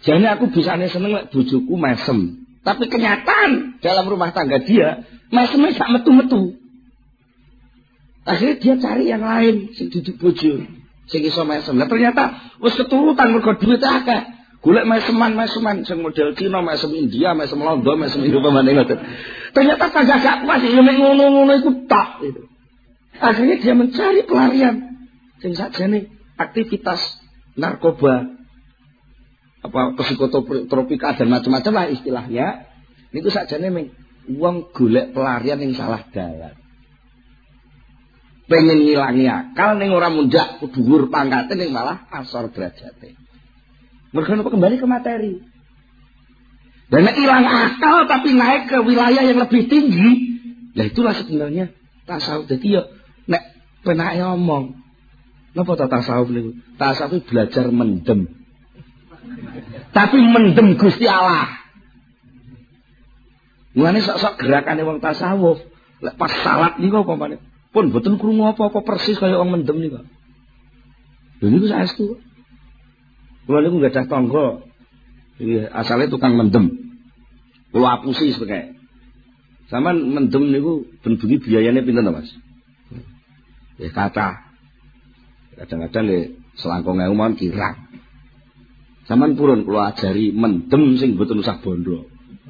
Jadi aku bisanya seneng lek bojoku mesem. Tapi kenyataan dalam rumah tangga dia mesemnya gak metu-metu. Akhirnya dia cari yang lain sing duduk bojo, sing iso mesem. Nah ternyata wis keturutan mergo duit akeh. Golek meseman sing model Cina, mesem India, mesem Londo, mesem Indonesia ngoten. Ternyata kagak gak pas ya mek ngono-ngono iku tok gitu. Akhirnya dia mencari pelarian sing sakjane aktivitas narkoba apa psikotropika dan macam-macam lah istilahnya. Niku sakjane meng wong golek pelarian yang salah dalan. Pengen ngilangi akal ning ora mundak dhuwur pangkate ning malah asor derajate. Mergo napa kembali ke materi. Dan hilang akal tapi naik ke wilayah yang lebih tinggi. Lah itulah sebenarnya tasawuf. Jadi ya nek penake ngomong. Napa tasawuf niku? Tasawuf itu belajar mendem. Tapi mendem Gusti Allah. Mulane sok-sok gerakane wong tasawuf, lek pas salat niku apa meneh? Pun mboten krungu apa-apa persis kaya wong mendem niku. Lha niku saestu. Kula niku gadah tangga. Iki asale tukang mendem. Kula apusi sepeke. Saman mendem niku ben bengi biayane pinten to, Mas? Ya kathah. Kadang-kadang nggih selangkung ewu mawon kirang. Saman purun kula ajari mendem sing mboten usah bondo.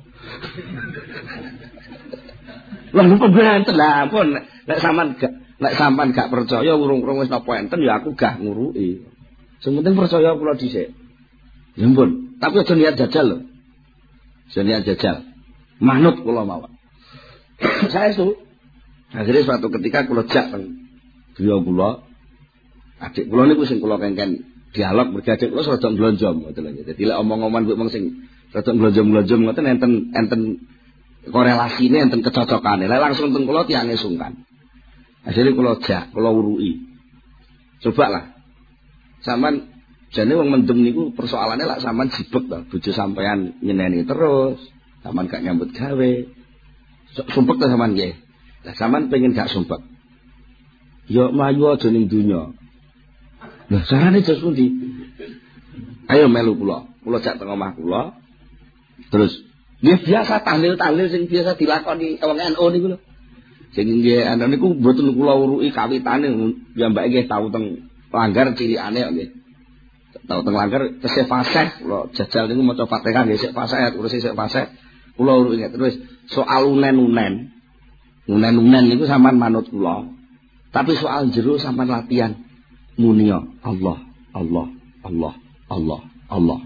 Lah napa benten lah pun nek sampean gak percaya urung-urung wis napa enten ya aku gak nguruki. Sing penting percaya kula dhisik. Ya ampun, tapi aja niat jajal lho. Aja niat jajal. Manut kula mawon. Saya itu akhirnya suatu ketika kula jak teng griya kula. Adik kula niku sing kula kengken dialog bergadik kula rada mblonjom ngoten lho. Dadi lek omong-omongan wong sing rada mblonjom-mblonjom ngoten enten korelasine, enten kecocokane. Lek langsung teng kula tiange sungkan. Akhirnya kula jak, kula uruki. Cobalah. Sampeyan jane wong mendem niku persoalane lak sampean jibek to, bojo sampean nyeneni terus, sampean gak nyambut gawe. Sumpek to sampean nggih. Lah sampean pengen gak sumpek. Ya mlayu aja ning donya. Lah carane jos pundi? Ayo melu kula. Kula jak teng omah kula. Terus nggih biasa tahlil-tahlil sing biasa dilakoni wong NU niku lho. Sing nggih ana niku mboten kula uruki kawitane ya mbake nggih tau teng langgar cilikane kok nggih. Tau teng langgar tesih fasih kula jajal niku maca Fatihah nggih sik fasih urus sik fasih. Kula uruki terus soal unen-unen. Unen-unen niku sampean manut kula. Tapi soal jero sampean latihan muni Allah, Allah, Allah, Allah, Allah.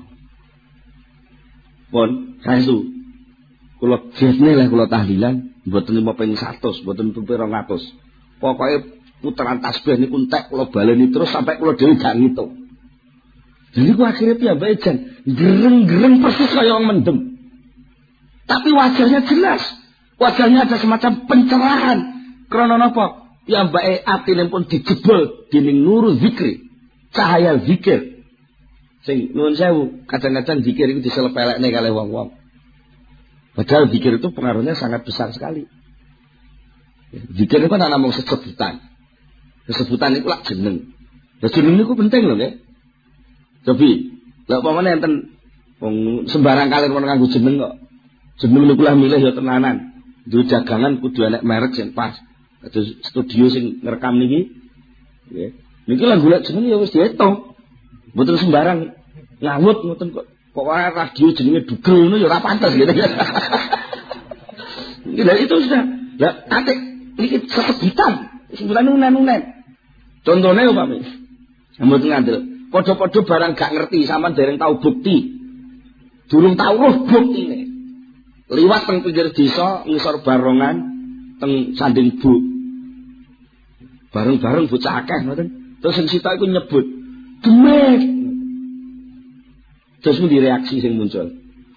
Pun saestu kula jesne lek kula tahlilan mboten 5 100, mboten 200. Pokoke puteran tasbih niku entek kula baleni terus sampai kula dhewe gak ngitung. Jadi ku akhirnya piyambake jan gereng-gereng persis kaya wong mendem. Tapi wajahnya jelas. Wajahnya ada semacam pencerahan. Krana napa? Piyambake atine pun dijebol dening nuru zikri. Cahaya zikir. Sing nuwun sewu, kadang-kadang zikir itu diselepelekne kalih wong-wong. Padahal zikir itu pengaruhnya sangat besar sekali. Zikir itu kan namung sesebutan. Sesebutan itu lak jeneng. Lah jeneng niku penting lho nggih. Tapi lek upamane enten wong sembarang kali men nganggo jeneng kok. Jeneng niku lah milih ya tenanan. Duwe dagangan kudu enek merek sing pas. Kados studio sing ngrekam niki. Nggih. Niki lah golek jeneng ya wis diitung. Mboten sembarang ngawut ngoten kok. Pokoke radio jenenge dugel ngono ya ora pantes gitu. Lah itu sudah. Lah atik iki sesebutan. Sebutan unen-unen. Contone upami. Mboten ngandel. Padha-padha barang gak ngerti, sampean dereng tau bukti. Durung tau roh buktine. Liwat teng pinggir desa, ngisor barongan teng Sanding Bu. Bareng-bareng bocah akeh ngoten. Terus sing sitok iku nyebut, "Demit." Terus mung reaksi sing muncul.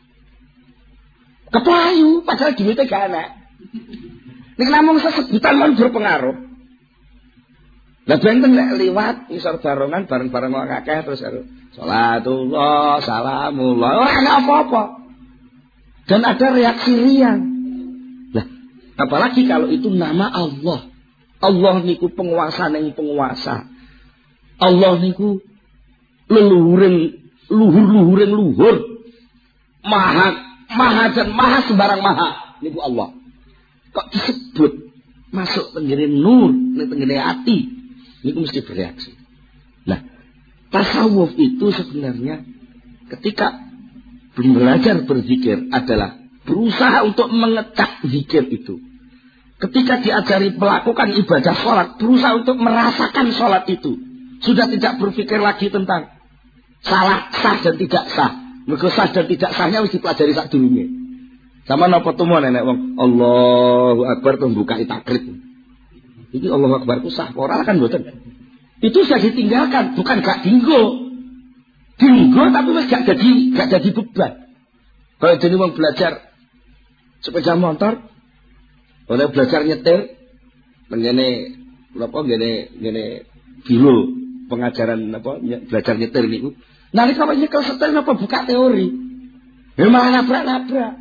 Keplayu, padahal duwite gak enak. Nek namung sesebutan mon berpengaruh. Lah benten nek liwat ngisor barongan bareng-bareng wong akeh terus salatullah, salamullah, ora ana apa-apa. Dan ada reaksi riang. Lah, apalagi kalau itu nama Allah. Allah niku penguasa ning penguasa. Allah niku leluhuring luhur-luhuring luhur maha dan maha sembarang maha niku Allah. Kok disebut masuk tenggene nur, tenggene hati, niku mesti bereaksi. Nah, tasawuf itu sebenarnya ketika belajar berzikir adalah berusaha untuk mengecap zikir itu. Ketika diajari melakukan ibadah sholat, berusaha untuk merasakan sholat itu. Sudah tidak berpikir lagi tentang salah, sah dan tidak sah. Mergo sah dan tidak sahnya harus dipelajari sak durunge. Sama napa tumo nenek wong Allahu Akbar tuh buka takrib. Iki Allahu Akbar ku sah ora kan mboten. Itu sudah ditinggalkan, bukan gak dinggo. Dinggo tapi wis gak jadi beban. Kalau dene wong belajar sepeda motor, oleh belajar nyetir, ngene napa ngene biro pengajaran apa belajar nyetir niku. Nalika nyekel setir napa buka teori. Ya malah nabrak-nabrak.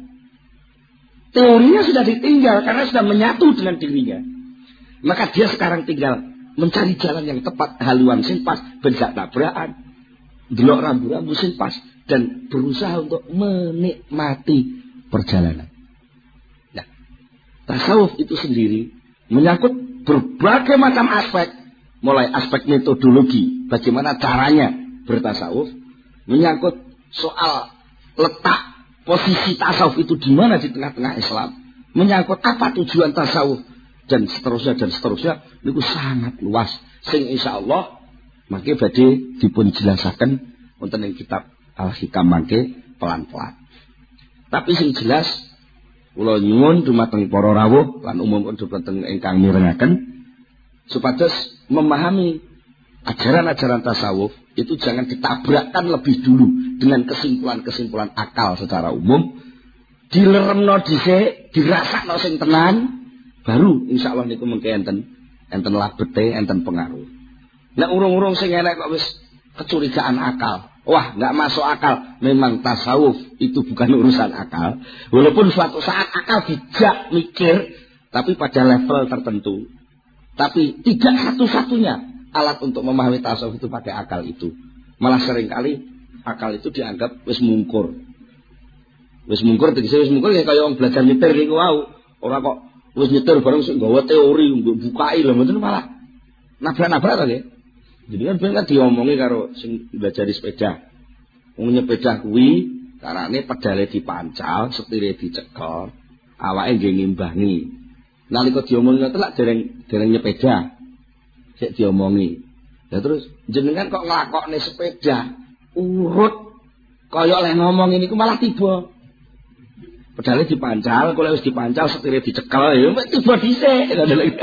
Teorinya sudah ditinggal karena sudah menyatu dengan dirinya. Maka dia sekarang tinggal mencari jalan yang tepat, haluan sing pas, ben gak tabrakan. Delok rambu-rambu sing pas dan berusaha untuk menikmati perjalanan. Nah, tasawuf itu sendiri menyangkut berbagai macam aspek, mulai aspek metodologi, bagaimana caranya bertasawuf, menyangkut soal letak posisi tasawuf itu di mana di tengah-tengah Islam, menyangkut apa tujuan tasawuf dan seterusnya itu sangat luas. Sing insyaallah mangke badhe dipun jelasaken wonten ing kitab Al-Hikam mangke pelan-pelan. Tapi sing jelas kula nyuwun dumateng para rawuh lan umum dumateng ingkang mirengaken supados memahami ajaran-ajaran tasawuf itu jangan ditabrakkan lebih dulu dengan kesimpulan-kesimpulan akal secara umum. Dileremno dhisik, dirasakno sing tenan, baru insyaallah niku mengke enten labete, enten pengaruh. Nek urung-urung sing enek kok wis kecurigaan akal. Wah, enggak masuk akal. Memang tasawuf itu bukan urusan akal. Walaupun suatu saat akal dijak mikir, tapi pada level tertentu. Tapi tidak satu-satunya alat untuk memahami tasawuf itu pakai akal itu. Malah seringkali akal itu dianggap wis mungkur. Wis mungkur tegese wis mungkur ya kaya wong belajar nyetir niku wau. Ora kok wis nyetir bareng sik nggawa teori mbok bukai lho mboten malah nabrak-nabrak to nggih. Jadi kan diomongi karo sing belajar sepeda. Wong nyepeda kuwi carane pedale dipancal, setire dicekel, awake nggih ngimbangi. Nalika diomongi ngoten lak dereng nyepeda. Sik diomongi. Ya terus jenengan kok nglakokne sepeda urut kaya oleh ngomong ini ku malah tiba. Pedale dipancal, kok wis dipancal setire dicekel ya tiba dhisik.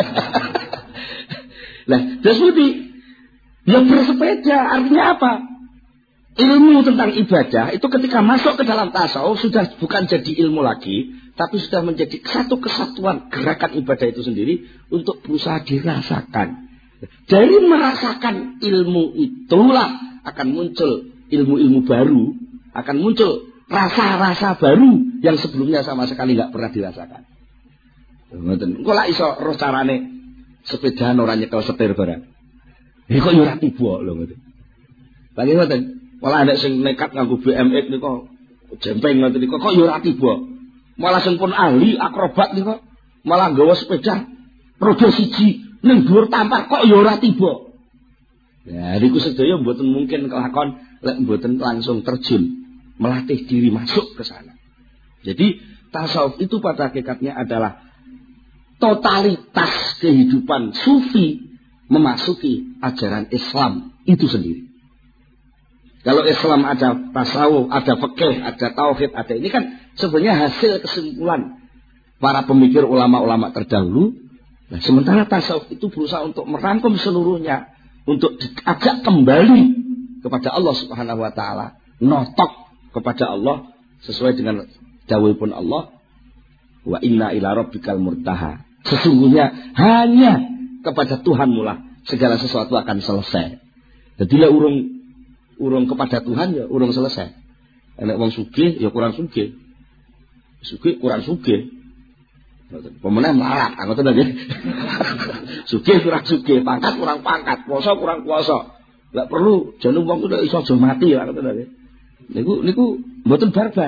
Lah, terus pundi? Ya bersepeda artinya apa? Ilmu tentang ibadah itu ketika masuk ke dalam tasawuf sudah bukan jadi ilmu lagi, tapi sudah menjadi satu kesatuan gerakan ibadah itu sendiri untuk berusaha dirasakan. Dari merasakan ilmu itulah akan muncul ilmu-ilmu baru, akan muncul rasa-rasa baru yang sebelumnya sama sekali nggak pernah dirasakan. Ngoten. Engko lak iso roh carane sepedaan ora nyekel setir barang. Kok yo ora tiba lho ngoten. Lagi ngoten. Malah nek sing nekat nganggo BMX niku jempeng ngoten niku kok yo ora tiba. Malah sing pun ahli akrobat niku malah nggawa sepeda roda siji ning dhuwur tampar kok yo ora tiba. Ya niku sedaya mboten mungkin kelakon lek mboten langsung terjun melatih diri masuk ke sana. Jadi tasawuf itu pada hakikatnya adalah totalitas kehidupan sufi memasuki ajaran Islam itu sendiri. Kalau Islam ada tasawuf, ada fikih, ada tauhid, ada ini kan sebenarnya hasil kesimpulan para pemikir ulama-ulama terdahulu. Nah, sementara tasawuf itu berusaha untuk merangkum seluruhnya, untuk diajak kembali kepada Allah Subhanahu wa taala, notok kepada Allah sesuai dengan dawuhipun Allah, wa inna ila rabbikal murtaha. Sesungguhnya hanya kepada Tuhan mula segala sesuatu akan selesai. Jadi lah urung kepada Tuhan ya urung selesai. Nek wong sugih ya kurang sugih. Sugih kurang sugih. Pemenang melarat, ngoten lho nggih. Sugih kurang sugih, pangkat kurang pangkat, puasa kurang puasa. Enggak perlu jeneng wong kuwi iso aja mati ya ngoten lho nggih. Niku mboten barbar.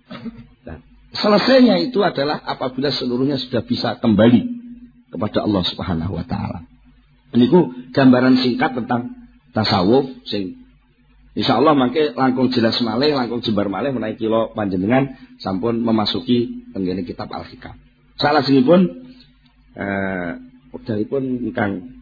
Nah, selesainya itu adalah apabila seluruhnya sudah bisa kembali kepada Allah Subhanahu wa taala. Niku gambaran singkat tentang tasawuf sing insyaallah mangke langkung jelas malih, langkung jembar malih menawi kula panjenengan sampun memasuki tenggene kitab Al-Hikam. Salajengipun wekdalipun ingkang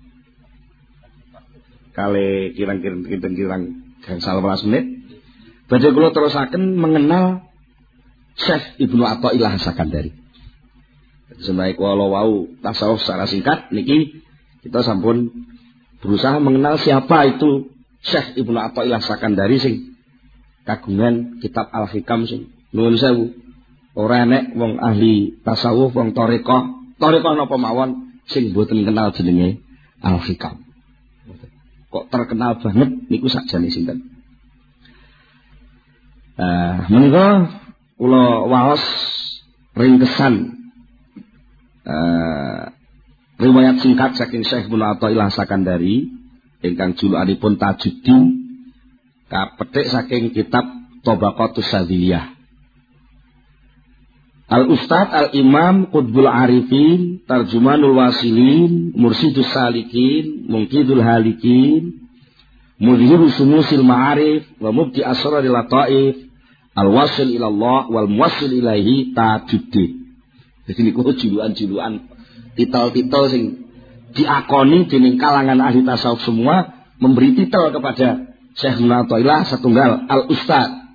kali kirang-kirang gangsal 12 menit. Badhe kula terusaken mengenal Syekh Ibnu Athaillah As-Sakandari. Senaik kula wau tasawuf secara singkat niki kita sampun berusaha mengenal siapa itu Syekh Ibnu Athaillah As-Sakandari sing kagungan kitab Al-Hikam sing nuwun sewu. Ora enek wong ahli tasawuf wong tarekah napa mawon sing mboten kenal jenenge Al-Hikam. Kok terkenal banget niku sakjane sinten. Menika kula waos ringkesan riwayat singkat saking Syekh Ibnu Athaillah As-Sakandari ingkang julukanipun Tajuddin kapetik saking kitab Tabaqatus Sadhiliyah. Al-Ustad Al-Imam Qutbul Arifin Tarjumanul Wasilin Mursidus Salikin Mungkidul Halikin Mudhirus Sumusil Ma'arif wa Mubdi Asraril Lataif Al-Wasil ilallah wal Muwassil ilaihi Tajuddin. Jadi niku julukan-julukan titel-titel sing diakoni dening kalangan ahli tasawuf semua memberi titel kepada Syekh Ibnu Athaillah satunggal Al-Ustad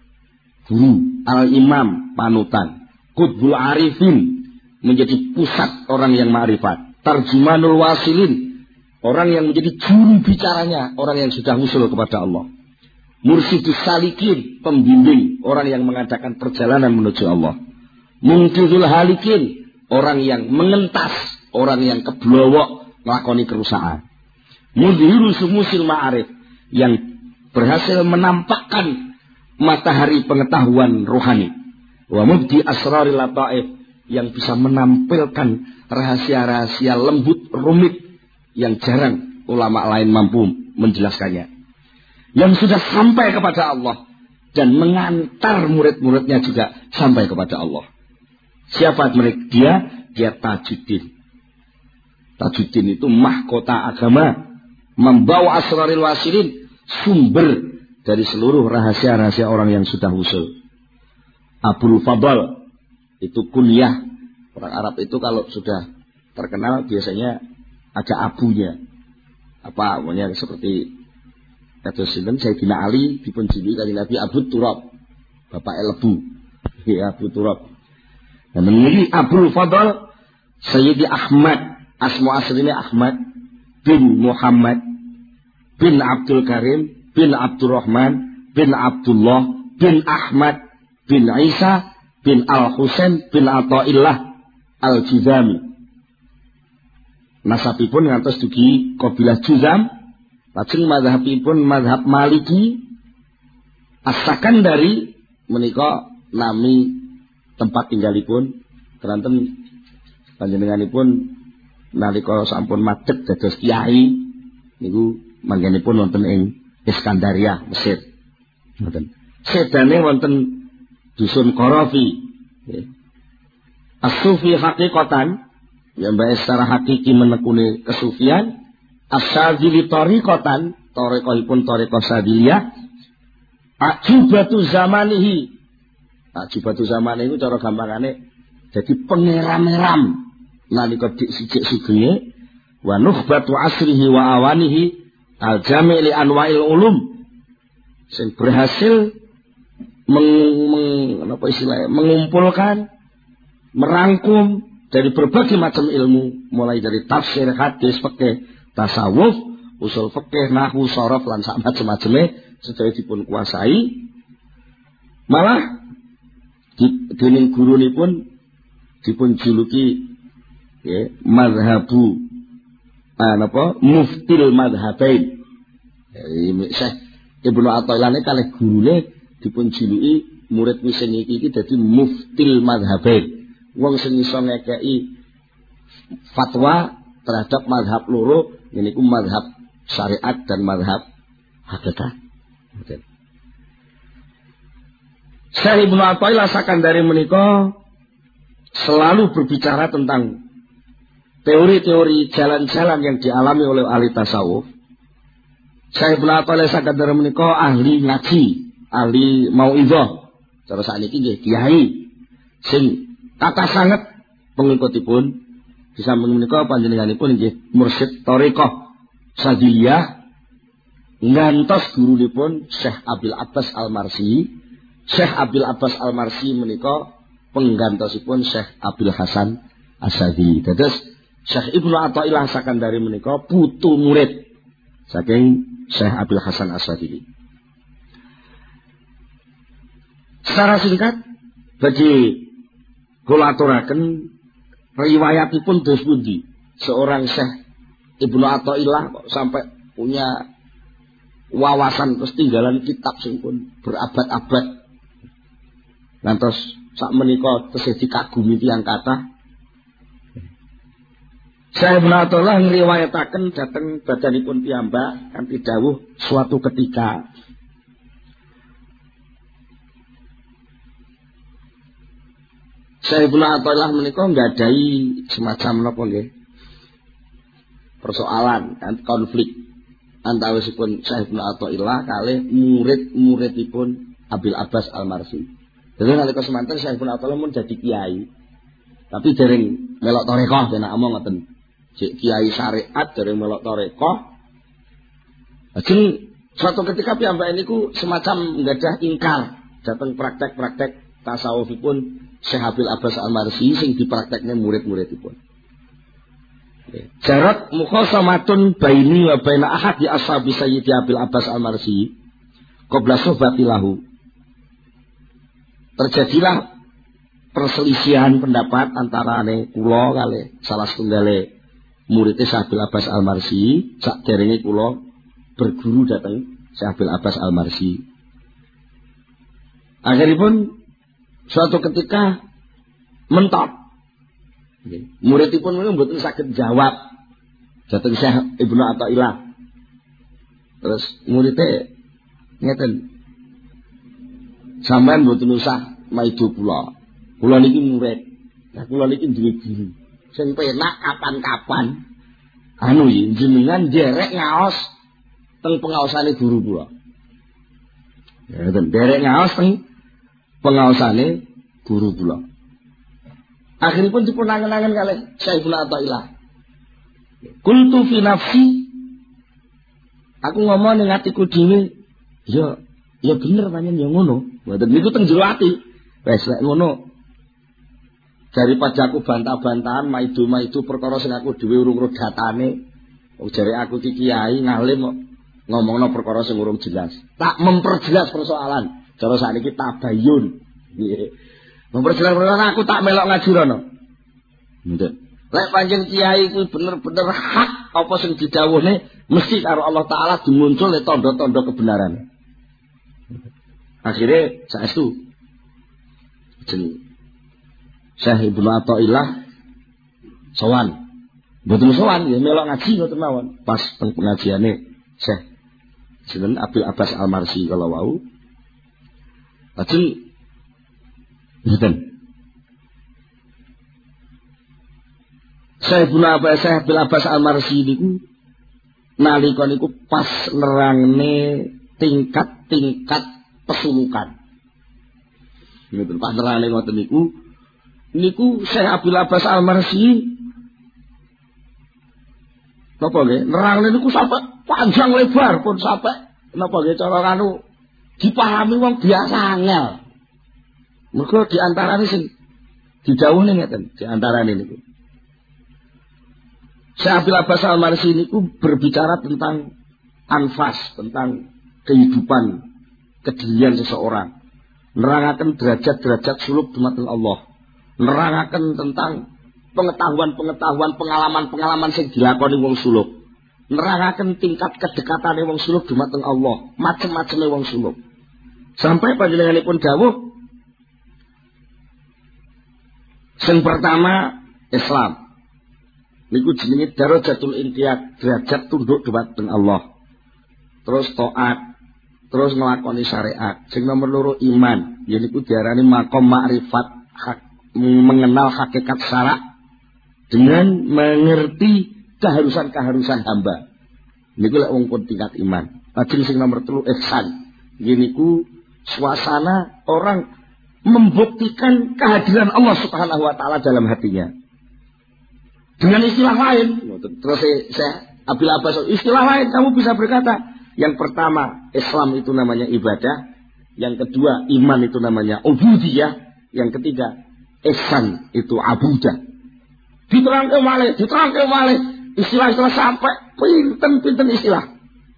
guru, Al-Imam panutan, Qutbul Arifin menjadi pusat orang yang ma'rifat, Tarjumanul Wasilin orang yang menjadi juru bicaranya orang yang sudah usul kepada Allah, Mursidus Salikin pembimbing orang yang mengadakan perjalanan menuju Allah, Mungkidul Halikin orang yang mengentas orang yang keblowok melakoni kerusakan, Mudhirus Sumusil Ma'arif yang berhasil menampakkan matahari pengetahuan rohani, wa Mubdi Asraril Lataif yang bisa menampilkan rahasia-rahasia lembut rumit yang jarang ulama lain mampu menjelaskannya, yang sudah sampai kepada Allah dan mengantar murid-muridnya juga sampai kepada Allah. Siapa mereka? Dia Tajuddin. Tajuddin itu mahkota agama, membawa Asraril Wasilin, sumber dari seluruh rahasia-rahasia orang yang sudah usul. Abul Fadl itu kunyah. Orang Arab itu kalau sudah terkenal biasanya ada abunya. Apa namanya, seperti kados sinten Sayyidina Ali dipunjuluki kanjeng Nabi Abu Turab, bapak lebu. Ya, Abu Turab. Dan ini Abul Fadl Sayyidi Ahmad, asma aslinya Ahmad bin Muhammad bin Abdul Karim bin Abdurrahman bin Abdullah bin Ahmad bin Isa bin Al-Husain bin Athaillah Al-Juzami. Nasabipun ngantos dugi kabilah Juzam, lajeng mazhabipun mazhab Maliki. As-Sakandari menika nami tempat tinggalipun keranten panjenenganipun nalika sampun madhep dados kiai niku manggenipun wonten ing Iskandaria, Mesir. Ngoten. Sedane wonten dusun Qarafi. As-Sufi haqiqatan, ya mbak secara hakiki menekuni kesufian. As-Sadili tariqatan, tariqahipun tariqah Sadiliyah. Ajubatu zamanihi. Ajubatu zamanihi itu cara gampangane jadi pengeram-eram nalika dik sijik sugenge, wa nukhbatu asrihi wa awanihi al-jami' li anwa'il ulum, sing berhasil mengumpulkan, merangkum dari berbagai macam ilmu, mulai dari tafsir, hadis, fikih, tasawuf, usul fikih, nahwu, sharaf lan sak macam-macame sedaya dipun kuasai. Malah dening gurunipun dipun juluki ya, mazhabu muftil madhabain. Syekh Ibnu Athaillah ini kalih gurune dipun juluki murid wis iki dadi muftil madhabain. Wong sing iso ngekeki fatwa terhadap mazhab loro, yaiku mazhab syariat dan mazhab hakikat. Syekh Ibnu Athaillah Sakandari menika selalu berbicara tentang teori-teori jalan-jalan yang dialami oleh ahli tasawuf. Syekh Ibnu Athaillah Sakandari menika ahli ngaji, ahli mauizah. Cara sakniki nggih kiai sing kathah sanget pengikutipun. Di samping menika panjenenganipun nggih mursyid thariqah Sadiliyah ngantos gurunipun Syekh Abil Abbas Al-Marsi. Syekh Abil Abbas Al-Marsi menika penggantosipun Syekh Abil Hasan Asyadili. Dados Syekh Ibnu Athaillah Sakandari menika putu murid saking Syekh Abil Hasan Asyadili. Secara singkat bagi kula aturaken riwayatipun dos pundi seorang Syekh Ibnu Athaillah kok sampai punya wawasan terus tinggalan kitab sing pun berabad-abad. Ngantos sak menika tesih dikagumi tiyang kathah. Syekh Ibnu Athaillah ngriwayataken dhateng badanipun piyambak kanthi dawuh suatu ketika Syekh Ibnu Athaillah menika nggadahi semacam napa nggih persoalan konflik antawisipun Syekh Ibnu Athaillah kalih murid-muridipun Abil Abbas Al-Marsi. Dadi nalika semanten Syekh Ibnu Athaillah mun dadi kiai. Tapi dereng melok tarekah tenan omong ngoten. Sik kiai syariat dereng melok tarekah. Lajeng suatu ketika piyambake niku semacam nggadah ingkar dhateng praktek-praktek tasawufipun Syekh Abil Abbas Al-Marsi sing dipraktekne murid-muridipun. Jarat mukhasamatun baini wa baina ahad di ashabi Sayyidi Abil Abbas Al-Marsi qabla suhbatilahu. Terjadilah perselisihan pendapat antarane kula kalih salah setunggale murid Syekh Abil Abbas Al-Marsi saderenge kula berguru dhateng Syekh Abil Abbas Al-Marsi. Akhiripun suatu ketika mentok. Muridipun menika mboten saged jawab dhateng Syekh Ibnu Athaillah. Terus muridé ngeten, sampean mboten usah maido kula. Kula niki murid. Lah kula niki duwe guru. Sing penak kapan-kapan anu jenengan nderek ngaos teng pengaosane guru kula. Ya ten nderek ngaos teng pengaosane guru kula. Akhiripun dipun angen-angen kalih Syekh Ibnu Athaillah. Kuntu fi nafsi, aku ngomong ning atiku dhewe, ya bener pancen ya ngono. Mboten niku teng jero ati. Wes lek ngono daripada aku bantah-bantahan maido-maido perkara sing aku dhewe urung ro datane. Wong jare aku iki kiai ngalim kok ngomongno perkara sing urung jelas. Tak memperjelas persoalan. Cara sakniki tabayun. Nggih. Memperjelas perkara aku tak melok ngaji rono. Nggih. Lek panjang kiai kuwi bener-bener hak apa sing didhawuhne mesti karo Allah Taala dimuncul tanda-tanda kebenaran. Akhirnya saestu jeneng Syekh Ibnu Athaillah sowan. Mboten sowan ya melok ngaji ngoten mawon. Pas teng pengajiane Syekh jeneng Abil Abbas Al-Marsi kala wau. Lajeng ngeten. Syekh Ibnu Abbas Al-Marsi niku nalika niku pas nerangne tingkat-tingkat pesulukan. Ngoten pas nerangne ngoten niku Syekh Abil Abbas Al-Marsi napa nggih nerangne niku sampai panjang lebar pun sampai napa nggih cara anu dipahami wong biasa angel. Mergo di antarane sing didhawuhne ngeten, di antarane niku. Syekh Abil Abbas Al-Marsi niku berbicara tentang anfas, tentang kehidupan, kedirian seseorang. Nerangaken derajat-derajat suluk dumateng Allah. Nerangaken tentang pengetahuan-pengetahuan, pengalaman-pengalaman sing dilakoni wong suluk. Nerangaken tingkat kedekatane wong suluk dumateng Allah, macem-maceme wong suluk. Sampai panjenenganipun dawuh sing pertama Islam. Niku jenenge darajatul inqiyad, derajat tunduk dumateng Allah. Terus taat, terus nglakoni syariat. Sing nomor loro iman, yaiku diarani maqam ma'rifat, mengenal hakikat syarak dengan mengerti keharusan-keharusan hamba. Niku lek wong tingkat iman. Lajeng sing nomor 3 ihsan. Yaiku suasana orang membuktikan kehadiran Allah Subhanahu wa taala dalam hatinya. Dengan istilah lain, terus saya Abil Abbas, istilah lain kamu bisa berkata, yang pertama Islam itu namanya ibadah, yang kedua iman itu namanya ubudiyah, yang ketiga ihsan itu abudah. Diterangke malih istilah-istilah sampai pinten-pinten istilah.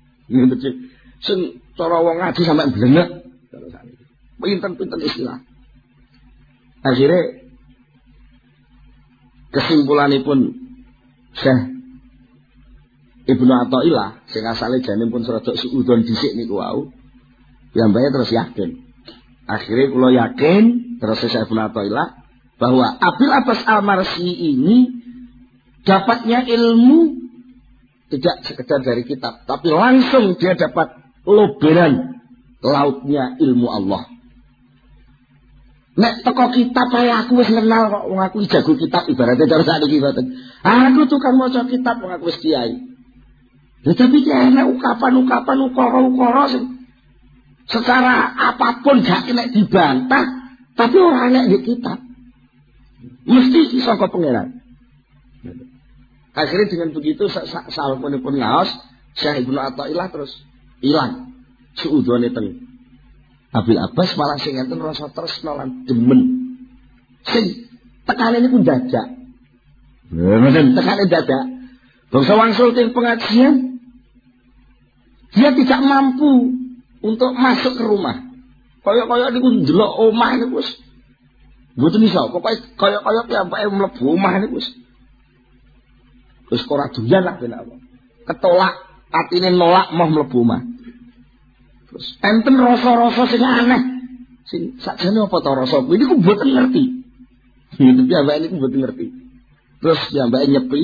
Sing cara wong ngaji sampai blengek. Pinten-pinten istilah. Akhirnya kesimpulanipun Syekh Ibnu Athaillah sing asale jane pun serodok suudon dhisik niku wau, piyambake terus yakin. Akhirnya kula yakin terus Syekh Ibnu Athaillah bahwa Abil Abbas Al-Marsi ini dapatnya ilmu tidak sekedar dari kitab, tapi langsung dia dapat loberan lautnya ilmu Allah. Nek teko kitab ae aku wis kenal kok wong aku jago kitab ibaratnya cara sakniki mboten. Aku tukang maca kitab wong aku wis kiai. Ya tapi ki ana ukapan-ukapan ukara-ukara sing secara apapun gak kena dibantah, tapi ora enek di kitab. Mesti saka pangeran. Akhirnya dengan begitu salampunipun ngaos Syekh Ibnu Athaillah terus ilang suudone teng Abil Abbas malah sing enten rasa tresna lan demen. Sing tekane niku dadak. Mboten tekane dadak. Bangsa wangsul teng pengajian dia tidak mampu untuk masuk ke rumah. Kaya-kaya niku ndelok omah niku wis mboten iso. Pokoke kaya-kaya piyambake mlebu omah niku wis ora doyan lah ben apa. Ketolak atine nolak mau mlebu omah. Terus enten rasa-rasa sing aneh. Sing sakjane apa ta rasa kuwi niku mboten ngerti. Gitu piyambake niku mboten ngerti. Terus piyambake nyepi.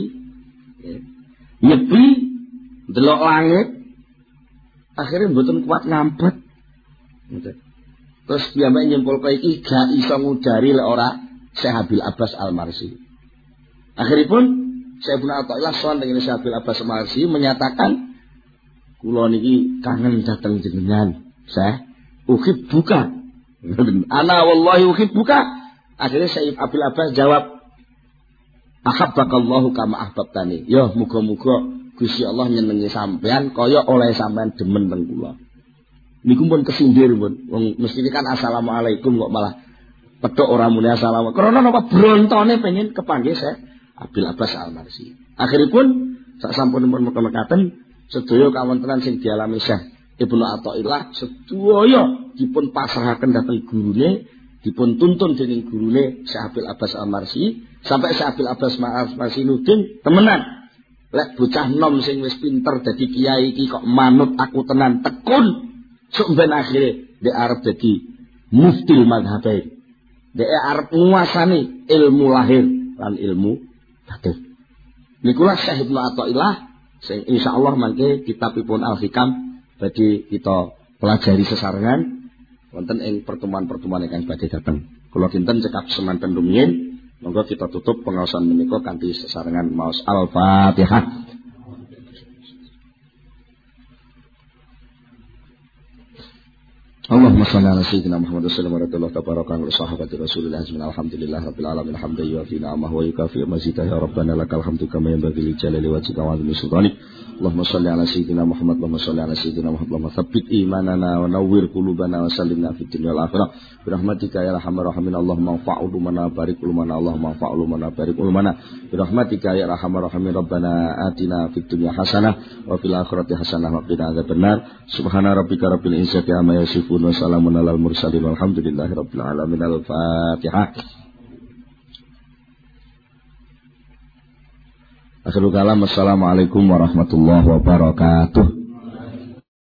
Nyepi delok langit. Akhirnya mboten kuat ngampet. Gitu. Terus piyambake nyimpulke iki gak iso ngudari lek ora Syekh Abil Abbas Al-Marsi. Akhiripun Syekh Ibnu Athaillah sowan dengan Syekh Abil Abbas Al-Marsi menyatakan kula niki kangen dateng jenengan. Syekh, uhibbuka. Ana wallahi uhibbuka. Akhirnya Syekh Abil Abbas jawab, ahabbakallahu kama ahbabtani. Ya muga-muga Gusti Allah nyenengi sampean kaya oleh sampean demen teng kula. Niku pun kesindir pun. Wong mestine kan assalamualaikum kok malah pedhok ora muni assalamu. Karena napa brontone pengen kepanggih Syekh Abil Abbas Al-Marsi. Akhiripun sak sampunipun mekaten sedaya kawontenan sing dialami Syekh Ibnu Athaillah sedaya dipun pasrahaken dhateng gurune, dipun tuntun dening gurune Syekh Abil Abbas Al-Marsi sampai Syekh Abil Abbas Al-Marsi nudin temenan. Lek bocah nom sing wis pinter dadi kiai iki kok manut aku tenan tekun sok ben akhire dhek arep dadi mufti mazhabain. Dhek arep nguasani ilmu lahir lan ilmu batin. Nikulah Syekh Ibnu Athaillah sing insyaallah mangke kitabipun Al-Hikam badhe kita pelajari sesarengan wonten ing pertemuan-pertemuan ingkang badhe dateng. Kula kinten cekap semanten rumiyin. Monggo kita tutup pengaosan menika kanthi sesarengan maos Al-Fatihah. Allahumma shalli ala sayyidina Muhammad sallallahu alaihi wa sallam wa sahabati Rasulillah alhamdulillah rabbil alamin hamdan yuwafi ni'amahu wa yukafi mazidah ya rabbana lakal hamdu kama yanbaghi li jalali wajhika wa 'azimi sultanik. Allahumma shalli ala sayyidina Muhammad Allahumma shalli ala sayyidina Muhammad Allahumma tsabbit imanana wa nawwir qulubana wa sallimna fid dunya wal akhirah bi rahmatika ya arhamar rahimin. Allahumma fa'ul mana barik ulumana Allahumma fa'ul mana barik ulumana bi rahmatika ya arhamar rahimin. Rabbana atina fid dunya hasanah wa fil akhirati hasanah wa qina adzabannar. Subhana rabbika rabbil izzati amma yasifun wa salamun alal mursalin walhamdulillahi rabbil alamin. Al-Fatihah. Akhirul kalam, assalamualaikum warahmatullahi wabarakatuh.